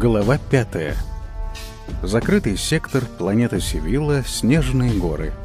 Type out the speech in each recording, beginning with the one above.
Глава 5. Закрытый сектор, планета Севилла, Снежные горы.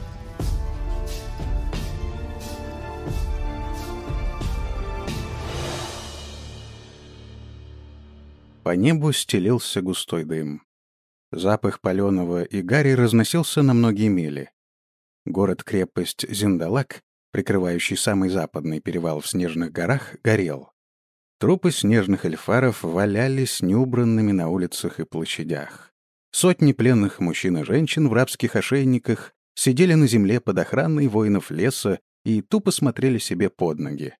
По небу стелился густой дым. Запах паленого и гари разносился на многие мили. Город-крепость Зиндалак, прикрывающий самый западный перевал в Снежных горах, горел. Трупы снежных эльфаров валялись неубранными на улицах и площадях. Сотни пленных мужчин и женщин в рабских ошейниках сидели на земле под охраной воинов леса и тупо смотрели себе под ноги.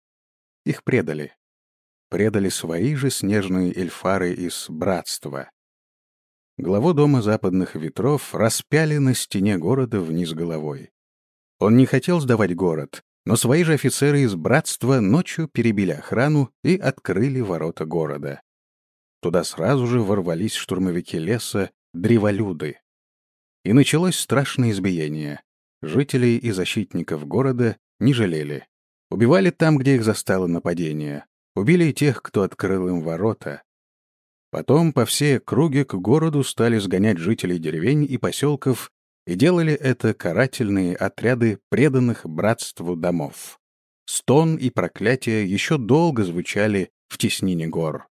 Их предали. Предали свои же снежные эльфары из Братства. Главу дома западных ветров распяли на стене города вниз головой. Он не хотел сдавать город, но свои же офицеры из Братства ночью перебили охрану и открыли ворота города. Туда сразу же ворвались штурмовики леса, древолюды. И началось страшное избиение. Жителей и защитников города не жалели. Убивали там, где их застало нападение. Убили и тех, кто открыл им ворота. Потом по всей округе к городу стали сгонять жителей деревень и поселков, и делали это карательные отряды преданных братству домов. Стон и проклятия еще долго звучали в теснине гор.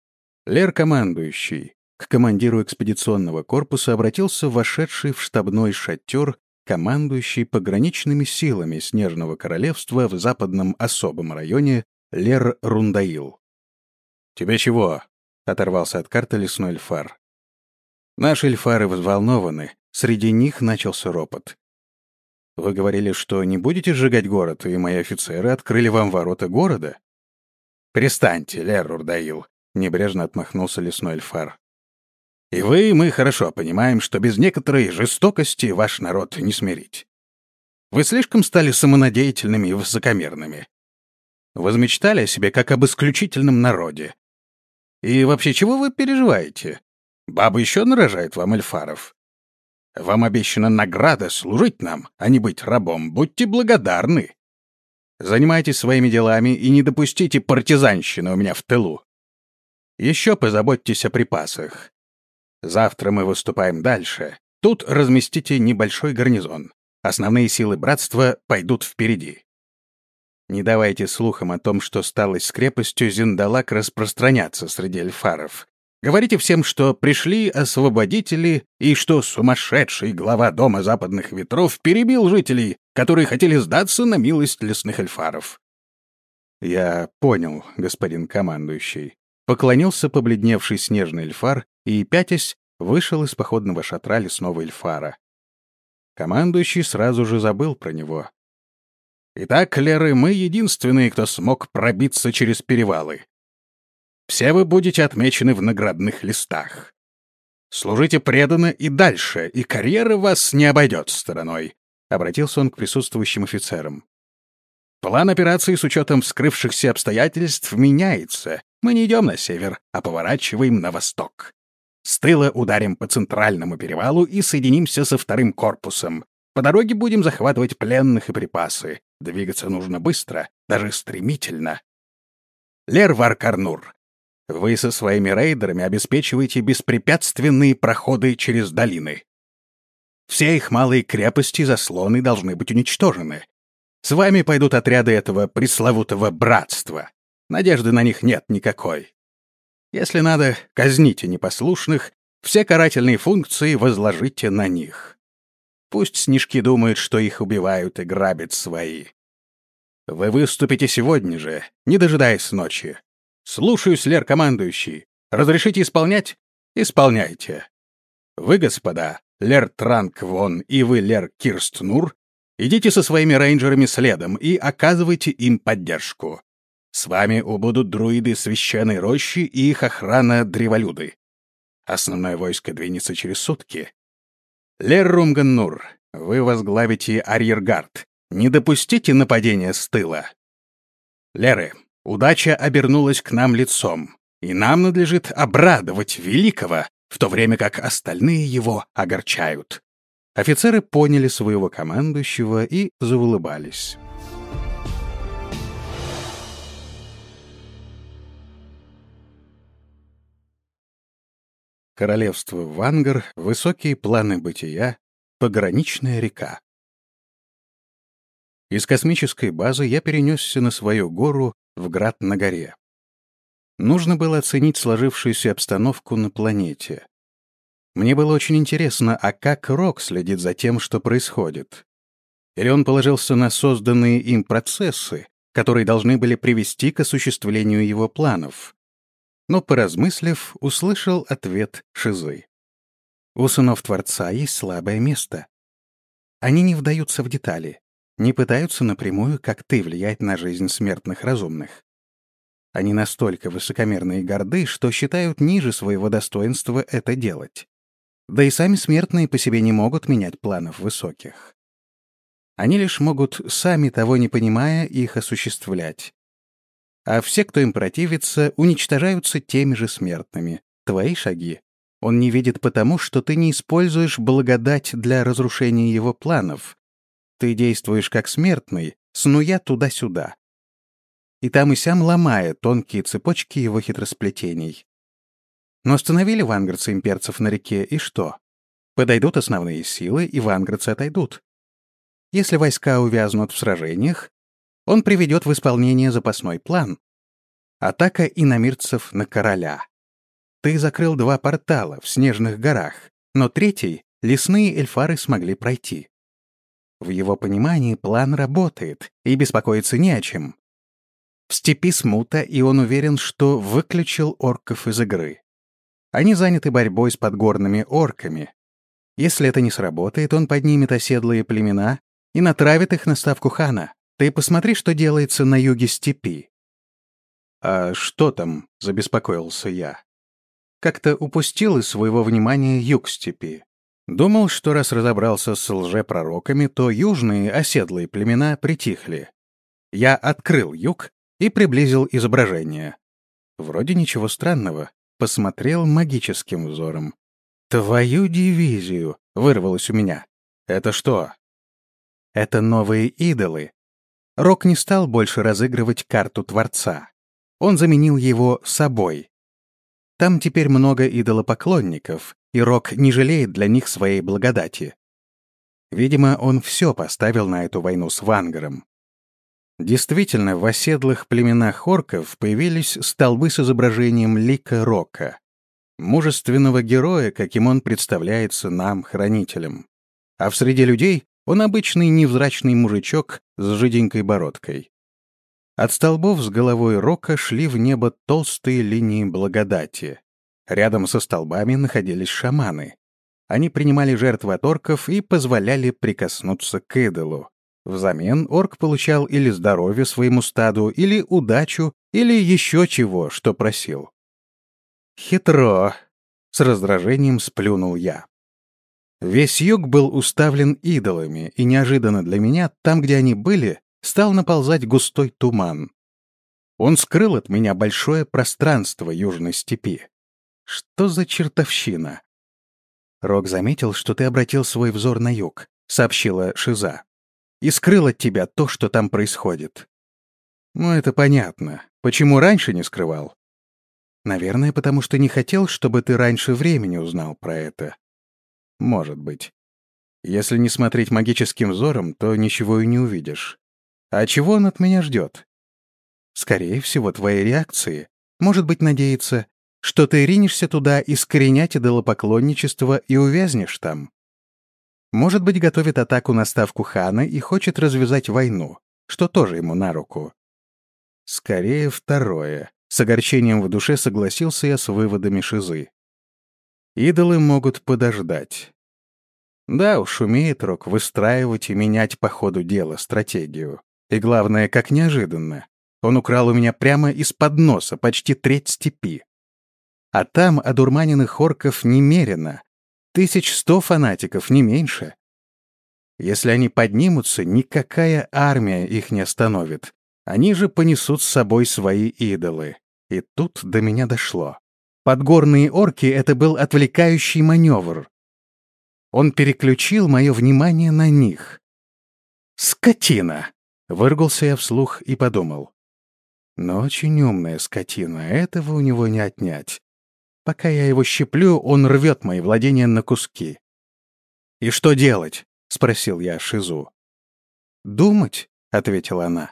Лер-командующий к командиру экспедиционного корпуса обратился вошедший в штабной шатер командующий пограничными силами Снежного королевства в западном особом районе Лер-Рундаил. «Тебе чего?» — оторвался от карты лесной эльфар. «Наши эльфары взволнованы. Среди них начался ропот. Вы говорили, что не будете сжигать город, и мои офицеры открыли вам ворота города?» «Перестаньте, Лер-Рундаил», — небрежно отмахнулся лесной эльфар. «И вы, и мы хорошо понимаем, что без некоторой жестокости ваш народ не смирить. Вы слишком стали самонадеятельными и высокомерными. Возмечтали о себе как об исключительном народе. И вообще, чего вы переживаете? Баба еще нарожает вам эльфаров. Вам обещана награда служить нам, а не быть рабом. Будьте благодарны. Занимайтесь своими делами и не допустите партизанщины у меня в тылу. Еще позаботьтесь о припасах. Завтра мы выступаем дальше. Тут разместите небольшой гарнизон. Основные силы братства пойдут впереди. Не давайте слухам о том, что сталось с крепостью Зиндалак, распространяться среди эльфаров. Говорите всем, что пришли освободители и что сумасшедший глава дома западных ветров перебил жителей, которые хотели сдаться на милость лесных эльфаров». «Я понял, господин командующий», — поклонился побледневший снежный эльфар и, пятясь, вышел из походного шатра лесного эльфара. Командующий сразу же забыл про него. «Итак, Леры, мы единственные, кто смог пробиться через перевалы. Все вы будете отмечены в наградных листах. Служите преданно и дальше, и карьера вас не обойдет стороной», — обратился он к присутствующим офицерам. «План операции с учетом вскрывшихся обстоятельств меняется. Мы не идем на север, а поворачиваем на восток. С тыла ударим по центральному перевалу и соединимся со вторым корпусом. По дороге будем захватывать пленных и припасы. Двигаться нужно быстро, даже стремительно. Лер-Вар-Карнур, вы со своими рейдерами обеспечиваете беспрепятственные проходы через долины. Все их малые крепости и заслоны должны быть уничтожены. С вами пойдут отряды этого пресловутого братства. Надежды на них нет никакой. Если надо, казните непослушных, все карательные функции возложите на них. Пусть снежки думают, что их убивают и грабят свои. Вы выступите сегодня же, не дожидаясь ночи. Слушаюсь, Лер-командующий. Разрешите исполнять? Исполняйте. Вы, господа, Лер-Транк Вон и вы, Лер-Кирстнур, идите со своими рейнджерами следом и оказывайте им поддержку. С вами убудут друиды священной рощи и их охрана древолюды. Основное войско двинется через сутки. Лер-Румганнур, вы возглавите арьергард. Не допустите нападения с тыла. Леры, удача обернулась к нам лицом, и нам надлежит обрадовать великого, в то время как остальные его огорчают. Офицеры поняли своего командующего и заулыбались. Королевство Вангар, высокие планы бытия, пограничная река. Из космической базы я перенесся на свою гору в Град на горе. Нужно было оценить сложившуюся обстановку на планете. Мне было очень интересно, а как Рок следит за тем, что происходит? Или он положился на созданные им процессы, которые должны были привести к осуществлению его планов? Но, поразмыслив, услышал ответ Шизы. У сынов Творца есть слабое место. Они не вдаются в детали, не пытаются напрямую, как ты, влиять на жизнь смертных разумных. Они настолько высокомерны и горды, что считают ниже своего достоинства это делать. Да и сами смертные по себе не могут менять планов высоких. Они лишь могут, сами того не понимая, их осуществлять. А все, кто им противится, уничтожаются теми же смертными. Твои шаги он не видит потому, что ты не используешь благодать для разрушения его планов. Ты действуешь как смертный, снуя туда-сюда. И там и сям ломая тонкие цепочки его хитросплетений. Но остановили ванградцы имперцев на реке, и что? Подойдут основные силы, и ванградцы отойдут. Если войска увязнут в сражениях, он приведет в исполнение запасной план. Атака иномирцев на короля. Ты закрыл 2 портала в Снежных горах, но третий лесные эльфары смогли пройти. В его понимании план работает, и беспокоиться не о чем. В степи смута, и он уверен, что выключил орков из игры. Они заняты борьбой с подгорными орками. Если это не сработает, он поднимет оседлые племена и натравит их на ставку хана. Ты посмотри, что делается на юге степи. «А что там?» — забеспокоился я. Как-то упустил из своего внимания юг степи. Думал, что раз разобрался с лжепророками, то южные оседлые племена притихли. Я открыл юг и приблизил изображение. Вроде ничего странного. Посмотрел магическим взором. «Твою дивизию!» — вырвалось у меня. «Это что?» «Это новые идолы». Рок не стал больше разыгрывать карту Творца. Он заменил его собой. Там теперь много идолопоклонников, и Рок не жалеет для них своей благодати. Видимо, он все поставил на эту войну с Вангаром. Действительно, в оседлых племенах орков появились столбы с изображением лика Рока, мужественного героя, каким он представляется нам, хранителям. А в среде людей он обычный невзрачный мужичок с жиденькой бородкой. От столбов с головой Рока шли в небо толстые линии благодати. Рядом со столбами находились шаманы. Они принимали жертвы от орков и позволяли прикоснуться к идолу. Взамен орк получал или здоровье своему стаду, или удачу, или еще чего, что просил. «Хитро!» — с раздражением сплюнул я. Весь юг был уставлен идолами, и неожиданно для меня, там, где они были, стал наползать густой туман. Он скрыл от меня большое пространство южной степи. Что за чертовщина? «Рок заметил, что ты обратил свой взор на юг», — сообщила Шиза. «И скрыл от тебя то, что там происходит». «Ну, это понятно. Почему раньше не скрывал?» «Наверное, потому что не хотел, чтобы ты раньше времени узнал про это». «Может быть. Если не смотреть магическим взором, то ничего и не увидишь. А чего он от меня ждет?» «Скорее всего, твоей реакции. Может быть, надеется, что ты ринешься туда искоренять идолопоклонничество и увязнешь там. Может быть, готовит атаку на ставку хана и хочет развязать войну, что тоже ему на руку». «Скорее второе». С огорчением в душе согласился я с выводами Шизы. Идолы могут подождать. Да уж, умеет Рок выстраивать и менять по ходу дела стратегию. И главное, как неожиданно. Он украл у меня прямо из-под носа почти треть степи. А там одурманенных орков немерено. 1100 фанатиков, не меньше. Если они поднимутся, никакая армия их не остановит. Они же понесут с собой свои идолы. И тут до меня дошло. Подгорные орки — это был отвлекающий маневр. Он переключил мое внимание на них. «Скотина!» — выругался я вслух и подумал. Но очень умная скотина, этого у него не отнять. Пока я его щиплю, он рвет мои владения на куски. «И что делать?» — спросил я Шизу. «Думать», — ответила она.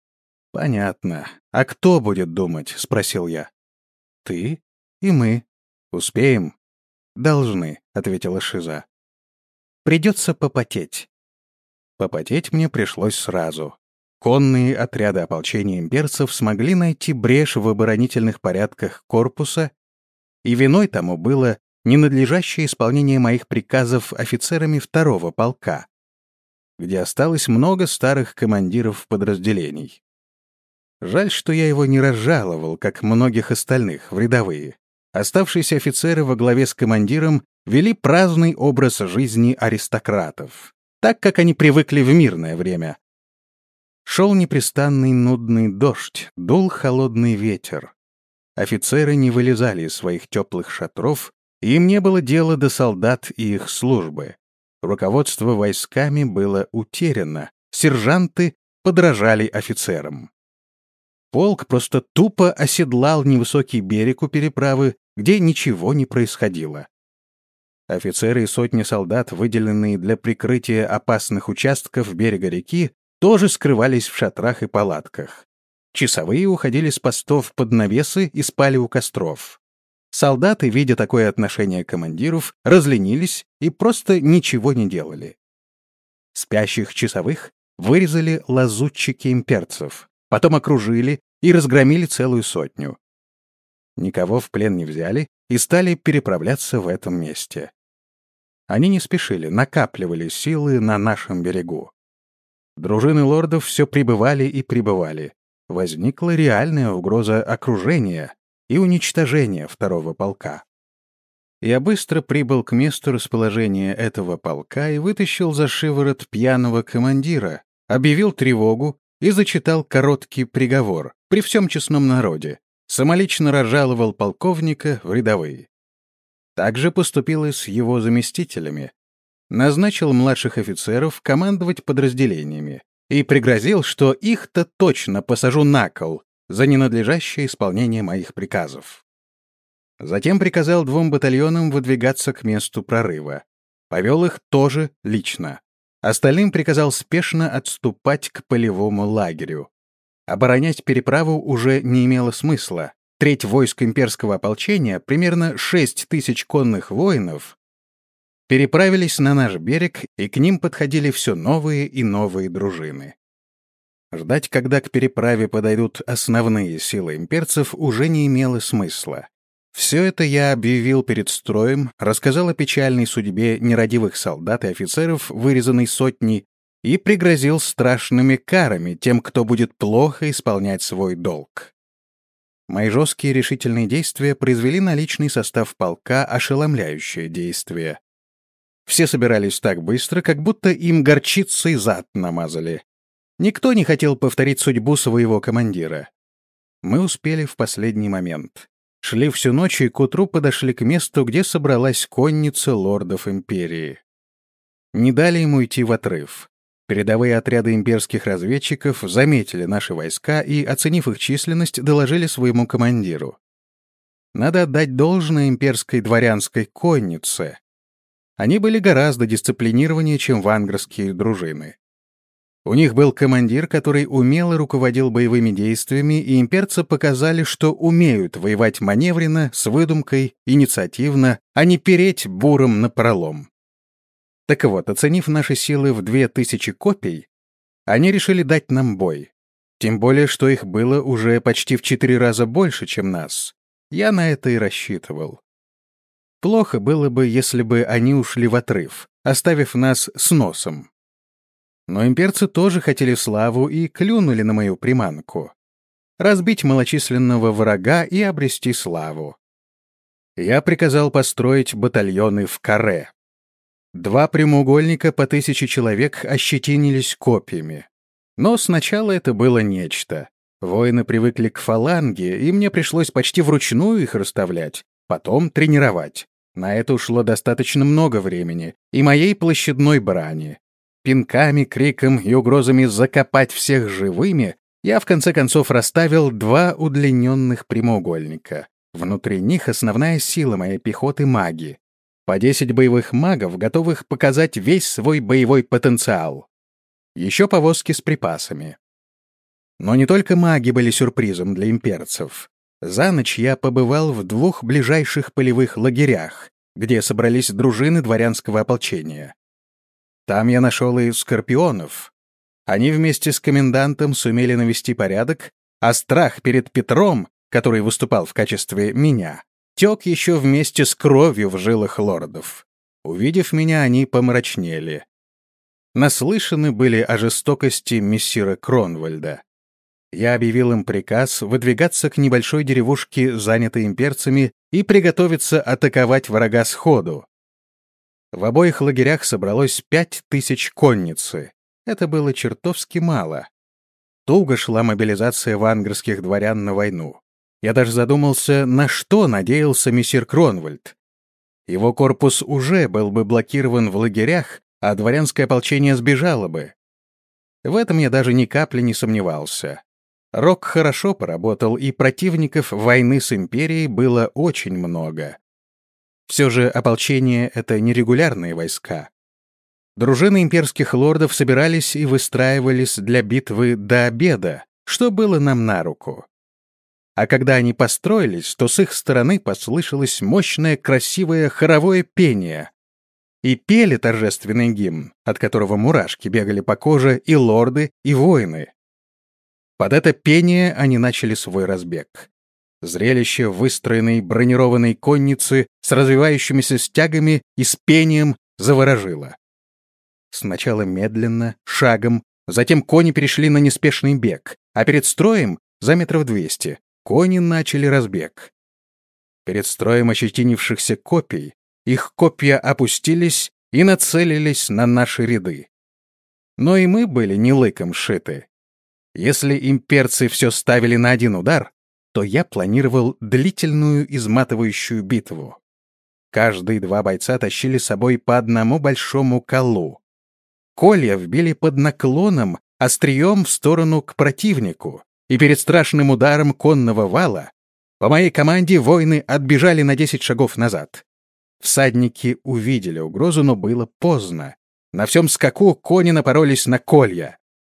«Понятно. А кто будет думать?» — спросил я. «Ты и мы. Успеем?» «Должны», — ответила Шиза. «Придется попотеть». Попотеть мне пришлось сразу. Конные отряды ополчения имперцев смогли найти брешь в оборонительных порядках корпуса, и виной тому было ненадлежащее исполнение моих приказов офицерами второго полка, где осталось много старых командиров подразделений. Жаль, что я его не разжаловал, как многих остальных, в рядовые. Оставшиеся офицеры во главе с командиром вели праздный образ жизни аристократов, так как они привыкли в мирное время. Шел непрестанный нудный дождь, дул холодный ветер. Офицеры не вылезали из своих теплых шатров, и им не было дела до солдат и их службы. Руководство войсками было утеряно, сержанты подражали офицерам. Полк просто тупо оседлал невысокий берег у переправы, где ничего не происходило. Офицеры и сотни солдат, выделенные для прикрытия опасных участков берега реки, тоже скрывались в шатрах и палатках. Часовые уходили с постов под навесы и спали у костров. Солдаты, видя такое отношение командиров, разленились и просто ничего не делали. Спящих часовых вырезали лазутчики имперцев, потом окружили и разгромили целую сотню. Никого в плен не взяли и стали переправляться в этом месте. Они не спешили, накапливали силы на нашем берегу. Дружины лордов все прибывали и прибывали. Возникла реальная угроза окружения и уничтожения второго полка. Я быстро прибыл к месту расположения этого полка и вытащил за шиворот пьяного командира, объявил тревогу и зачитал короткий приговор при всем честном народе, самолично разжаловал полковника в рядовые. Так же поступил и с его заместителями. Назначил младших офицеров командовать подразделениями и пригрозил, что их-то точно посажу на кол за ненадлежащее исполнение моих приказов. Затем приказал 2 батальонам выдвигаться к месту прорыва. Повел их тоже лично. Остальным приказал спешно отступать к полевому лагерю. Оборонять переправу уже не имело смысла. Треть войск имперского ополчения, примерно 6000 конных воинов, переправились на наш берег, и к ним подходили все новые и новые дружины. Ждать, когда к переправе подойдут основные силы имперцев, уже не имело смысла. Все это я объявил перед строем, рассказал о печальной судьбе нерадивых солдат и офицеров, вырезанной сотней, и пригрозил страшными карами тем, кто будет плохо исполнять свой долг. Мои жесткие решительные действия произвели на личный состав полка ошеломляющее действие. Все собирались так быстро, как будто им горчицей зад намазали. Никто не хотел повторить судьбу своего командира. Мы успели в последний момент. Шли всю ночь и к утру подошли к месту, где собралась конница лордов империи. Не дали ему идти в отрыв. Передовые отряды имперских разведчиков заметили наши войска и, оценив их численность, доложили своему командиру. Надо отдать должное имперской дворянской коннице. Они были гораздо дисциплинированнее, чем вангрские дружины. У них был командир, который умело руководил боевыми действиями, и имперцы показали, что умеют воевать маневренно, с выдумкой, инициативно, а не переть буром напролом. Так вот, оценив наши силы в 2000 копий, они решили дать нам бой. Тем более, что их было уже почти в 4 раза больше, чем нас. Я на это и рассчитывал. Плохо было бы, если бы они ушли в отрыв, оставив нас с носом. Но имперцы тоже хотели славу и клюнули на мою приманку. Разбить малочисленного врага и обрести славу. Я приказал построить батальоны в каре. 2 прямоугольника по 1000 человек ощетинились копьями. Но сначала это было нечто. Воины привыкли к фаланге, и мне пришлось почти вручную их расставлять, потом тренировать. На это ушло достаточно много времени и моей площадной брани. Пинками, криком и угрозами закопать всех живыми я в конце концов расставил 2 удлиненных прямоугольника, Внутри них основная сила моей пехоты — маги. По 10 боевых магов, готовых показать весь свой боевой потенциал. Еще повозки с припасами. Но не только маги были сюрпризом для имперцев. За ночь я побывал в 2 ближайших полевых лагерях, где собрались дружины дворянского ополчения. Там я нашел и скорпионов. Они вместе с комендантом сумели навести порядок, а страх перед Петром, который выступал в качестве меня, тек еще вместе с кровью в жилах лордов. Увидев меня, они помрачнели. Наслышаны были о жестокости мессира Кронвальда. Я объявил им приказ выдвигаться к небольшой деревушке, занятой имперцами, и приготовиться атаковать врага сходу. В обоих лагерях собралось 5000 конницы. Это было чертовски мало. Туго шла мобилизация вангерских дворян на войну. Я даже задумался, на что надеялся мессир Кронвальд. Его корпус уже был бы блокирован в лагерях, а дворянское ополчение сбежало бы. В этом я даже ни капли не сомневался. Рок хорошо поработал, и противников войны с империей было очень много. Все же ополчение — это нерегулярные войска. Дружины имперских лордов собирались и выстраивались для битвы до обеда, что было нам на руку. А когда они построились, то с их стороны послышалось мощное красивое хоровое пение. И пели торжественный гимн, от которого мурашки бегали по коже и лорды, и воины. Под это пение они начали свой разбег. Зрелище выстроенной бронированной конницы с развивающимися стягами и с пением заворожило. Сначала медленно, шагом, затем кони перешли на неспешный бег, а перед строем, за 200 метров, кони начали разбег. Перед строем ощетинившихся копий их копья опустились и нацелились на наши ряды. Но и мы были не лыком шиты. Если имперцы все ставили на один удар, то я планировал длительную изматывающую битву. Каждые 2 бойца тащили с собой по одному большому колу. Колья вбили под наклоном, острием в сторону к противнику, и перед страшным ударом конного вала по моей команде воины отбежали на 10 шагов назад. Всадники увидели угрозу, но было поздно. На всем скаку кони напоролись на колья.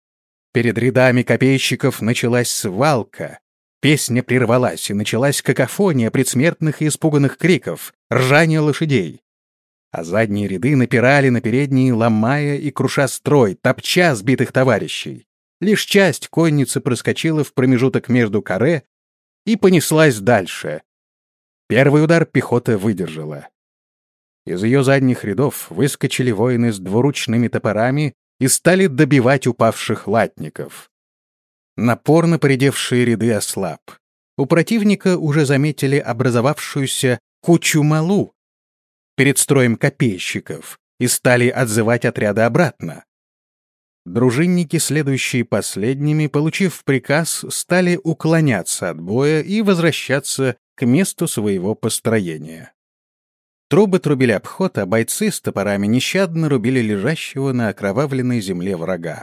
Перед рядами копейщиков началась свалка. Песня прервалась, и началась какофония предсмертных и испуганных криков, ржание лошадей. А задние ряды напирали на передние, ломая и круша строй, топча сбитых товарищей. Лишь часть конницы проскочила в промежуток между каре и понеслась дальше. Первый удар пехота выдержала. Из ее задних рядов выскочили воины с двуручными топорами и стали добивать упавших латников. Напор на поредевшие ряды ослаб. У противника уже заметили образовавшуюся кучу малу перед строем копейщиков и стали отзывать отряды обратно. Дружинники, следующие последними, получив приказ, стали уклоняться от боя и возвращаться к месту своего построения. Трубы трубили обход, а бойцы с топорами нещадно рубили лежащего на окровавленной земле врага.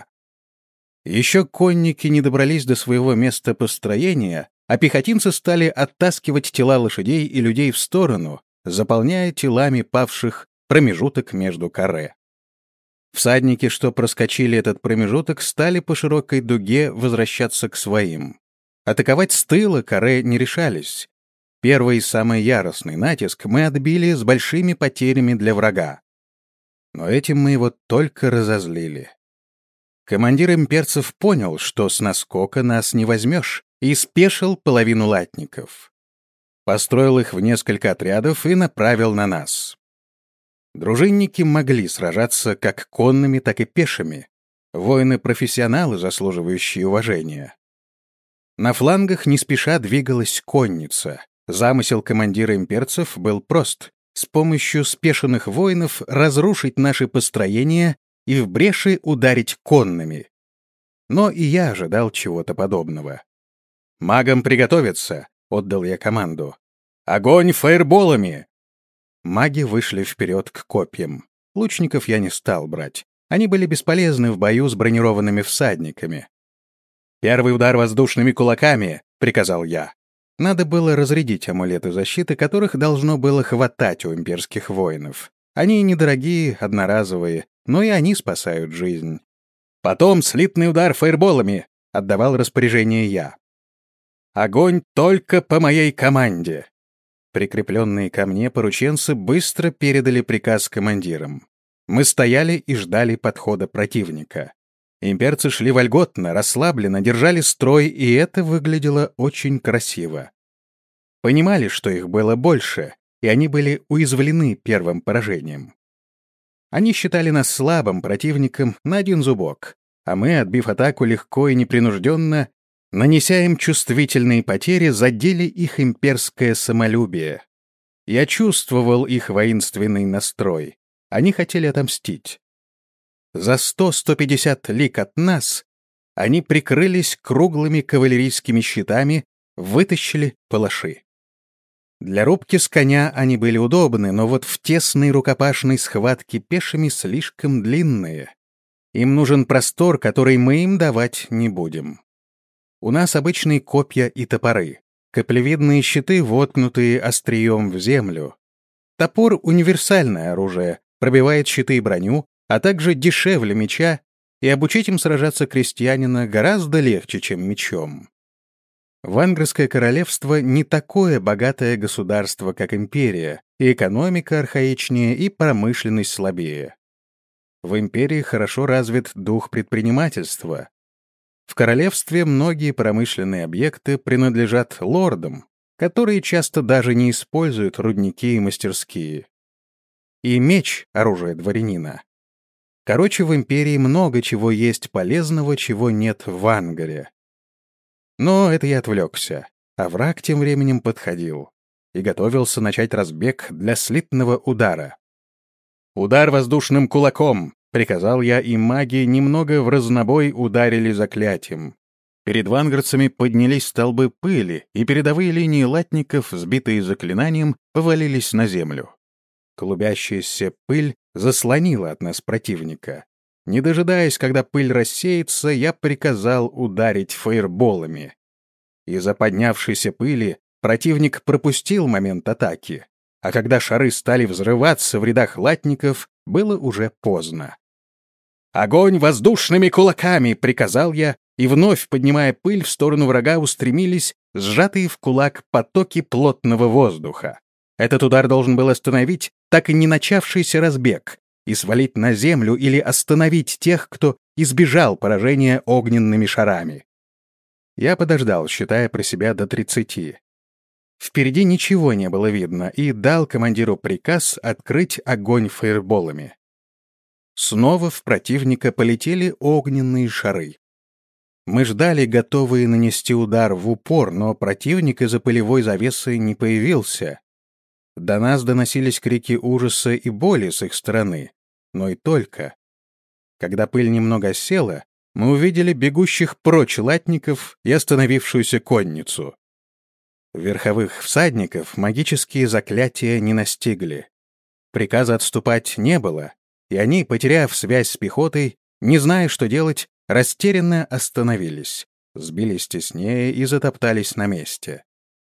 Еще конники не добрались до своего места построения, а пехотинцы стали оттаскивать тела лошадей и людей в сторону, заполняя телами павших промежуток между каре. Всадники, что проскочили этот промежуток, стали по широкой дуге возвращаться к своим. Атаковать с тыла каре не решались. Первый и самый яростный натиск мы отбили с большими потерями для врага. Но этим мы его только разозлили. Командир имперцев понял, что с наскока нас не возьмешь, и спешил половину латников. Построил их в несколько отрядов и направил на нас. Дружинники могли сражаться как конными, так и пешими. Воины-профессионалы, заслуживающие уважения. На флангах не спеша двигалась конница. Замысел командира имперцев был прост — с помощью спешенных воинов разрушить наши построения и в бреши ударить конными. Но и я ожидал чего-то подобного. «Магам приготовиться!» — отдал я команду. «Огонь фаерболами!» Маги вышли вперед к копьям. Лучников я не стал брать. Они были бесполезны в бою с бронированными всадниками. «Первый удар воздушными кулаками!» — приказал я. Надо было разрядить амулеты защиты, которых должно было хватать у имперских воинов. Они недорогие, одноразовые, но и они спасают жизнь. «Потом слитный удар фаерболами», — отдавал распоряжение я. «Огонь только по моей команде». Прикрепленные ко мне порученцы быстро передали приказ командирам. Мы стояли и ждали подхода противника. Имперцы шли вольготно, расслабленно, держали строй, и это выглядело очень красиво. Понимали, что их было больше, и они были уязвлены первым поражением. Они считали нас слабым противником на один зубок, а мы, отбив атаку легко и непринужденно, нанеся им чувствительные потери, задели их имперское самолюбие. Я чувствовал их воинственный настрой. Они хотели отомстить. За 100-150 лиг от нас они прикрылись круглыми кавалерийскими щитами, вытащили палаши. Для рубки с коня они были удобны, но вот в тесной рукопашной схватке пешими слишком длинные. Им нужен простор, который мы им давать не будем. У нас обычные копья и топоры, каплевидные щиты, воткнутые острием в землю. Топор — универсальное оружие, пробивает щиты и броню, а также дешевле меча, и обучить им сражаться крестьянина гораздо легче, чем мечом. Вангрское королевство не такое богатое государство, как империя, и экономика архаичнее, и промышленность слабее. В империи хорошо развит дух предпринимательства. В королевстве многие промышленные объекты принадлежат лордам, которые часто даже не используют рудники и мастерские. И меч — оружие дворянина. Короче, в империи много чего есть полезного, чего нет в Ангаре. Но это я отвлекся, а враг тем временем подходил и готовился начать разбег для слитного удара. «Удар воздушным кулаком!» — приказал я, и маги немного в разнобой ударили заклятием. Перед вангардцами поднялись столбы пыли, и передовые линии латников, сбитые заклинанием, повалились на землю. Клубящаяся пыль заслонила от нас противника. Не дожидаясь, когда пыль рассеется, я приказал ударить фаерболами. Из-за поднявшейся пыли противник пропустил момент атаки, а когда шары стали взрываться в рядах латников, было уже поздно. «Огонь воздушными кулаками!» — приказал я, и вновь, поднимая пыль, в сторону врага устремились сжатые в кулак потоки плотного воздуха. Этот удар должен был остановить так и не начавшийся разбег и свалить на землю или остановить тех, кто избежал поражения огненными шарами. Я подождал, считая про себя до 30. Впереди ничего не было видно, и дал командиру приказ открыть огонь фаерболами. Снова в противника полетели огненные шары. Мы ждали, готовые нанести удар в упор, но противник из-за пылевой завесы не появился. До нас доносились крики ужаса и боли с их стороны, но и только. Когда пыль немного осела, мы увидели бегущих прочь латников и остановившуюся конницу. Верховых всадников магические заклятия не настигли. Приказа отступать не было, и они, потеряв связь с пехотой, не зная, что делать, растерянно остановились, сбились теснее и затоптались на месте.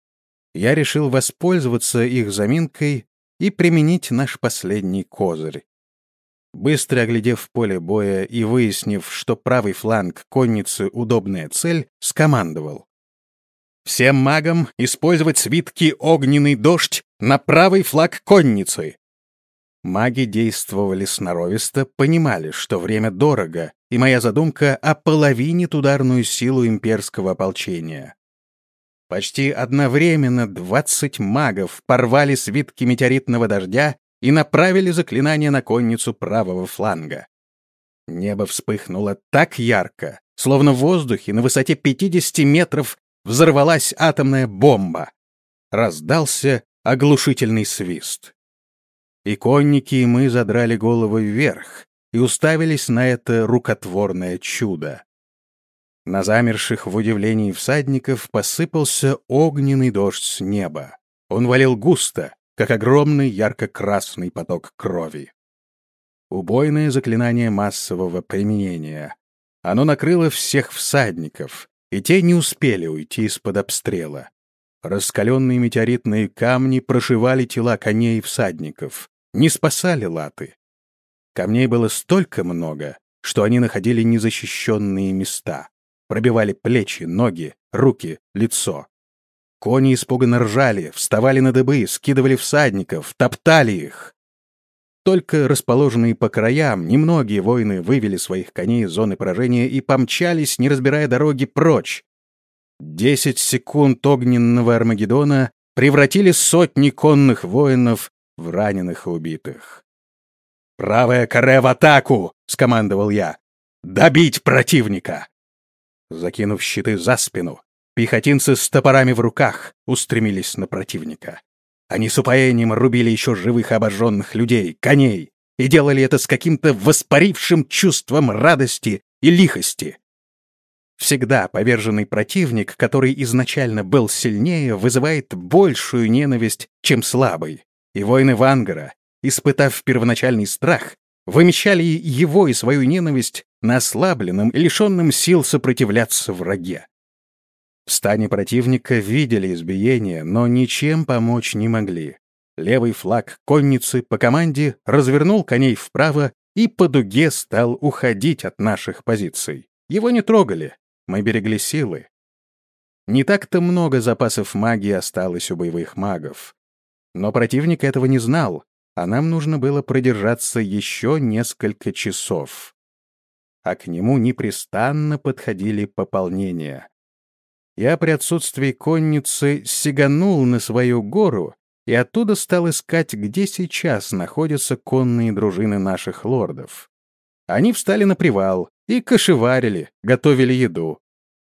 Я решил воспользоваться их заминкой и применить наш последний козырь. Быстро оглядев поле боя и выяснив, что правый фланг конницы — удобная цель, скомандовал: «Всем магам использовать свитки «Огненный дождь» на правый флаг конницы!» Маги действовали сноровисто, понимали, что время дорого, и моя задумка ополовинит ударную силу имперского ополчения. Почти одновременно 20 магов порвали свитки метеоритного дождя и направили заклинание на конницу правого фланга. Небо вспыхнуло так ярко, словно в воздухе на высоте 50 метров взорвалась атомная бомба. Раздался оглушительный свист. И конники, и мы задрали головы вверх и уставились на это рукотворное чудо. На замерших в удивлении всадников посыпался огненный дождь с неба. Он валил густо, как огромный ярко-красный поток крови. Убойное заклинание массового применения. Оно накрыло всех всадников, и те не успели уйти из-под обстрела. Раскаленные метеоритные камни прошивали тела коней и всадников, не спасали латы. Камней было столько много, что они находили незащищенные места, пробивали плечи, ноги, руки, лицо. Кони испуганно ржали, вставали на дыбы, скидывали всадников, топтали их. Только расположенные по краям немногие воины вывели своих коней из зоны поражения и помчались, не разбирая дороги, прочь. 10 секунд огненного Армагеддона превратили сотни конных воинов в раненых и убитых. «Правая каре в атаку!» — скомандовал я. «Добить противника!» Закинув щиты за спину, пехотинцы с топорами в руках устремились на противника. Они с упоением рубили еще живых обожженных людей, коней, и делали это с каким-то воспарившим чувством радости и лихости. Всегда поверженный противник, который изначально был сильнее, вызывает большую ненависть, чем слабый. И воины Вангара, испытав первоначальный страх, вымещали его и свою ненависть на ослабленном и лишенном сил сопротивляться враге. В стане противника видели избиение, но ничем помочь не могли. Левый флаг конницы по команде развернул коней вправо и по дуге стал уходить от наших позиций. Его не трогали, мы берегли силы. Не так-то много запасов магии осталось у боевых магов. Но противник этого не знал, а нам нужно было продержаться еще несколько часов. А к нему непрестанно подходили пополнения. Я при отсутствии конницы сиганул на свою гору и оттуда стал искать, где сейчас находятся конные дружины наших лордов. Они встали на привал и кошеварили, готовили еду.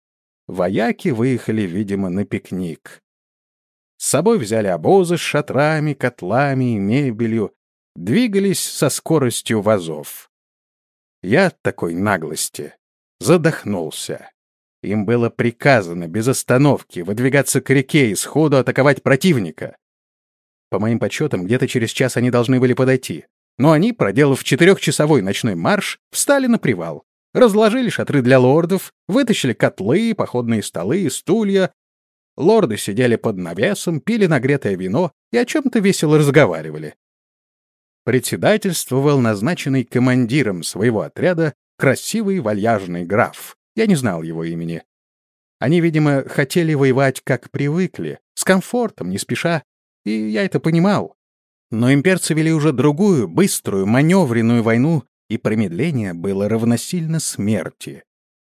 Вояки выехали, видимо, на пикник. С собой взяли обозы с шатрами, котлами и мебелью, двигались со скоростью вазов. Я от такой наглости задохнулся. Им было приказано без остановки выдвигаться к реке и сходу атаковать противника. По моим подсчетам, где-то через час они должны были подойти. Но они, проделав 4-часовой ночной марш, встали на привал, разложили шатры для лордов, вытащили котлы, походные столы и стулья. Лорды сидели под навесом, пили нагретое вино и о чем-то весело разговаривали. Председательствовал назначенный командиром своего отряда красивый вальяжный граф. Я не знал его имени. Они, видимо, хотели воевать, как привыкли, с комфортом, не спеша, и я это понимал. Но имперцы вели уже другую, быструю, маневренную войну, и промедление было равносильно смерти.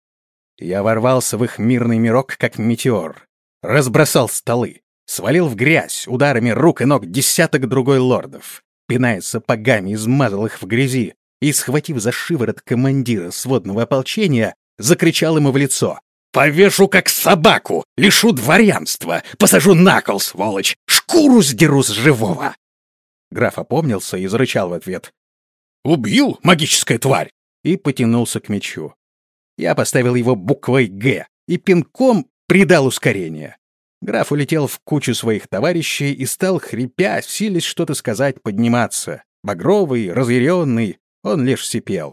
Я ворвался в их мирный мирок, как метеор, разбросал столы, свалил в грязь ударами рук и ног десяток другой лордов, пиная сапогами, измазал их в грязи и, схватив за шиворот командира сводного ополчения, закричал ему в лицо: «Повешу как собаку, лишу дворянства, посажу на кол, сволочь, шкуру сдеру с живого!» Граф опомнился и зарычал в ответ: «Убью, магическая тварь!» и потянулся к мечу. Я поставил его буквой «Г» и пинком придал ускорение. Граф улетел в кучу своих товарищей и стал, хрипя, силясь что-то сказать, подниматься. Багровый, разъяренный, он лишь сипел.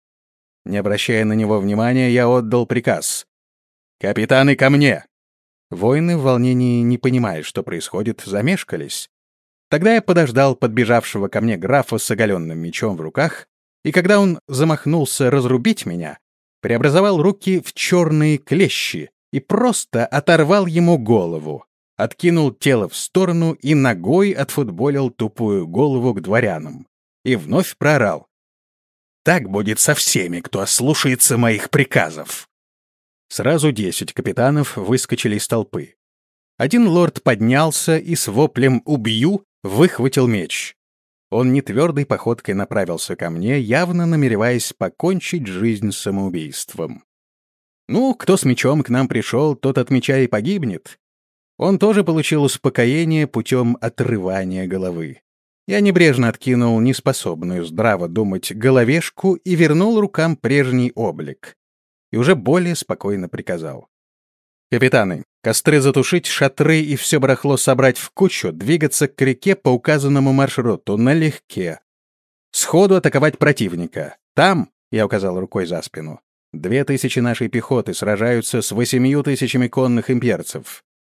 Не обращая на него внимания, я отдал приказ: «Капитаны, ко мне!» Воины в волнении, не понимая, что происходит, замешкались. Тогда я подождал подбежавшего ко мне графа с оголенным мечом в руках, и когда он замахнулся разрубить меня, преобразовал руки в черные клещи и просто оторвал ему голову, откинул тело в сторону и ногой отфутболил тупую голову к дворянам. И вновь проорал: «Так будет со всеми, кто ослушается моих приказов». Сразу 10 капитанов выскочили из толпы. Один лорд поднялся и с воплем «Убью!» выхватил меч. Он нетвердой походкой направился ко мне, явно намереваясь покончить жизнь самоубийством. Ну, кто с мечом к нам пришел, тот от меча и погибнет. Он тоже получил успокоение путем отрывания головы. Я небрежно откинул неспособную здраво думать головешку и вернул рукам прежний облик. И уже более спокойно приказал: «Капитаны, костры затушить, шатры и все барахло собрать в кучу, двигаться к реке по указанному маршруту налегке. Сходу атаковать противника. Там, — я указал рукой за спину, — 2000 нашей пехоты сражаются с 8000 конных имперцев.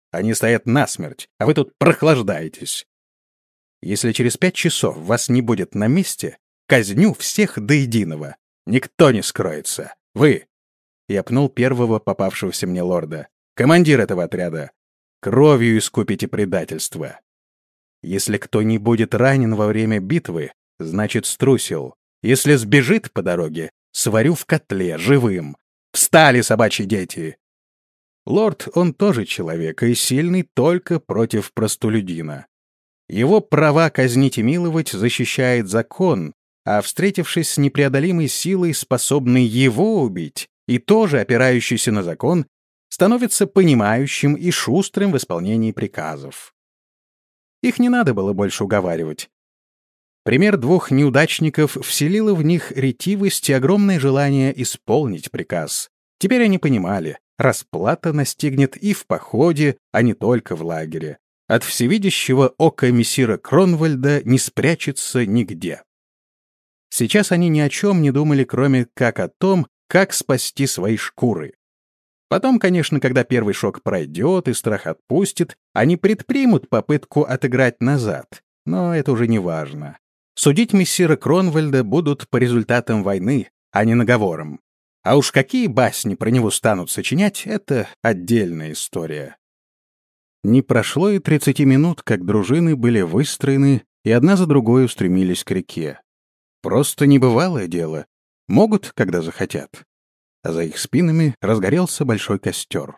Они стоят насмерть, а вы тут прохлаждаетесь. Если через 5 часов вас не будет на месте, казню всех до единого. Никто не скроется. Вы!» Я пнул первого попавшегося мне лорда. «Командир этого отряда! Кровью искупите предательство! Если кто не будет ранен во время битвы, значит, струсил. Если сбежит по дороге, сварю в котле, живым. Встали, собачьи дети!» Лорд, он тоже человек, и сильный только против простолюдина. Его права казнить и миловать защищает закон, а встретившись с непреодолимой силой, способной его убить, и тоже опирающийся на закон, становится понимающим и шустрым в исполнении приказов. Их не надо было больше уговаривать. Пример двух неудачников вселило в них ретивость и огромное желание исполнить приказ. Теперь они понимали, расплата настигнет и в походе, а не только в лагере. От всевидящего ока мессира Кронвальда не спрячется нигде. Сейчас они ни о чем не думали, кроме как о том, как спасти свои шкуры. Потом, конечно, когда первый шок пройдет и страх отпустит, они предпримут попытку отыграть назад, но это уже не важно. Судить мессира Кронвальда будут по результатам войны, а не наговорам. А уж какие басни про него станут сочинять — это отдельная история. Не прошло и 30 минут, как дружины были выстроены и одна за другой устремились к реке. Просто небывалое дело. Могут, когда захотят. А за их спинами разгорелся большой костер.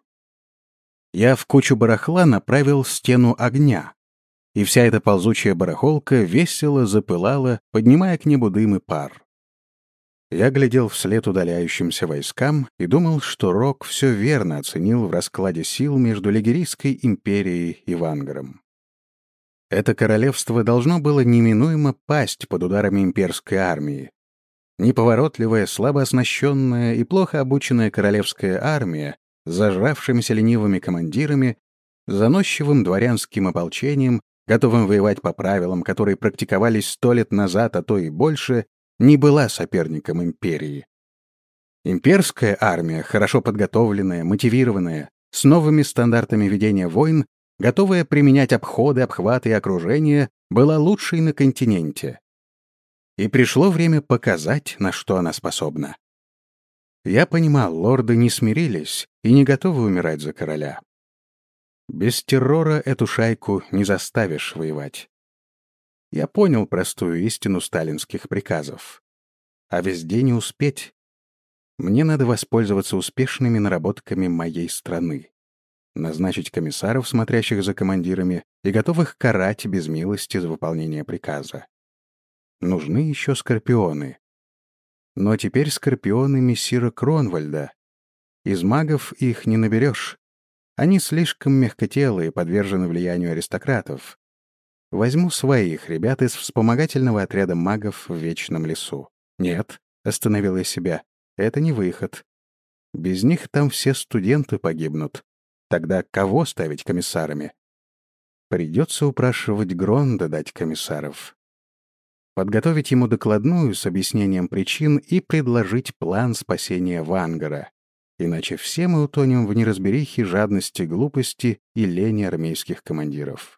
Я в кучу барахла направил стену огня, и вся эта ползучая барахолка весело запылала, поднимая к небу дым и пар. Я глядел вслед удаляющимся войскам и думал, что Рок все верно оценил в раскладе сил между Лигерийской империей и Вангаром. Это королевство должно было неминуемо пасть под ударами имперской армии. Неповоротливая, слабо оснащенная и плохо обученная королевская армия с зажравшимися ленивыми командирами, заносчивым дворянским ополчением, готовым воевать по правилам, которые практиковались 100 лет назад, а то и больше, не была соперником империи. Имперская армия, хорошо подготовленная, мотивированная, с новыми стандартами ведения войн, готовая применять обходы, обхваты и окружения, была лучшей на континенте. И пришло время показать, на что она способна. Я понимал, лорды не смирились и не готовы умирать за короля. Без террора эту шайку не заставишь воевать. Я понял простую истину сталинских приказов. А везде не успеть. Мне надо воспользоваться успешными наработками моей страны. Назначить комиссаров, смотрящих за командирами, и готовых карать без милости за выполнение приказа. Нужны еще скорпионы. Но теперь скорпионы мессира Кронвальда. Из магов их не наберешь. Они слишком мягкотелые, подвержены влиянию аристократов. Возьму своих ребят из вспомогательного отряда магов в Вечном лесу. Нет, остановил я себя, это не выход. Без них там все студенты погибнут. Тогда кого ставить комиссарами? Придется упрашивать Гронда дать комиссаров. Подготовить ему докладную с объяснением причин и предложить план спасения Вангара. Иначе все мы утонем в неразберихе, жадности, глупости и лени армейских командиров.